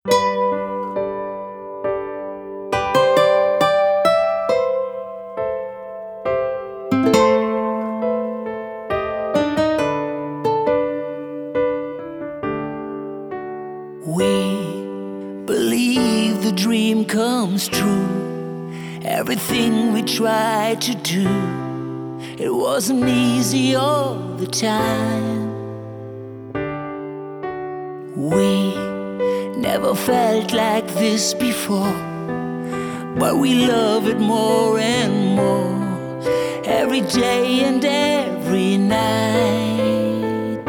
We believe the dream comes true. Everything we tried to do, it wasn't easy all the time. We never felt like this before, but we love it more and more, every day and every night.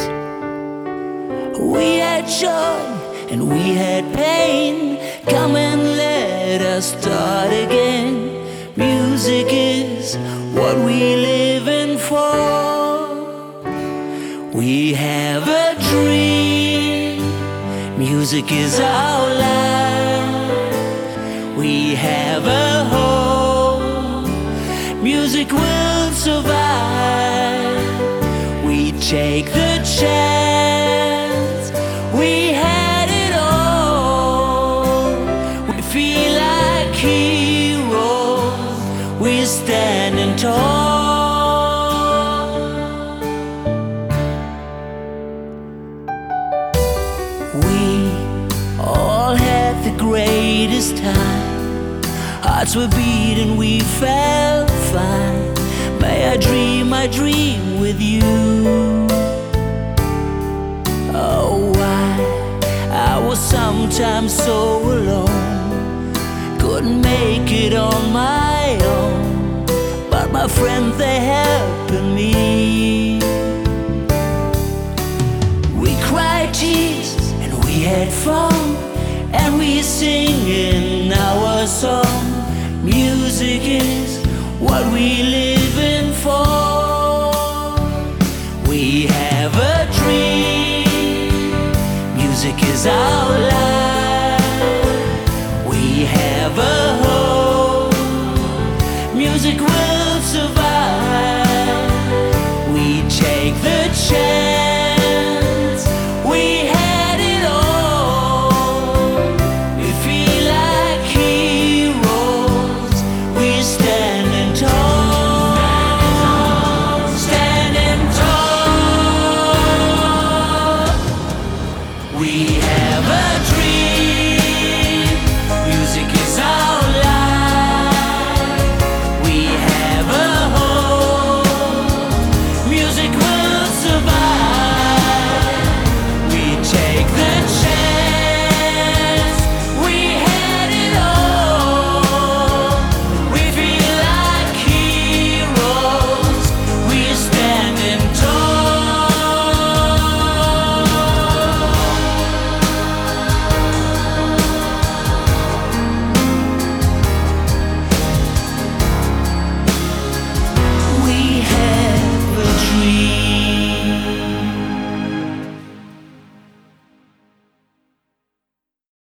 We had joy and we had pain. Come and let us start again. Music is what we living for. We have a dream. Music is our life. We have a hope. Music will survive. We take the chance. We had it all. We feel like heroes. We're standing tall. We all had the greatest time. Hearts were beating, we felt fine. May I dream with you. Oh, I was sometimes so alone, couldn't make it on my own, but my friends, they helping me. We cried tears and we had fun, and we singing our song. Music is what we living for. We have a dream. Music is our life. We have a hope. Music will survive. We take the chance.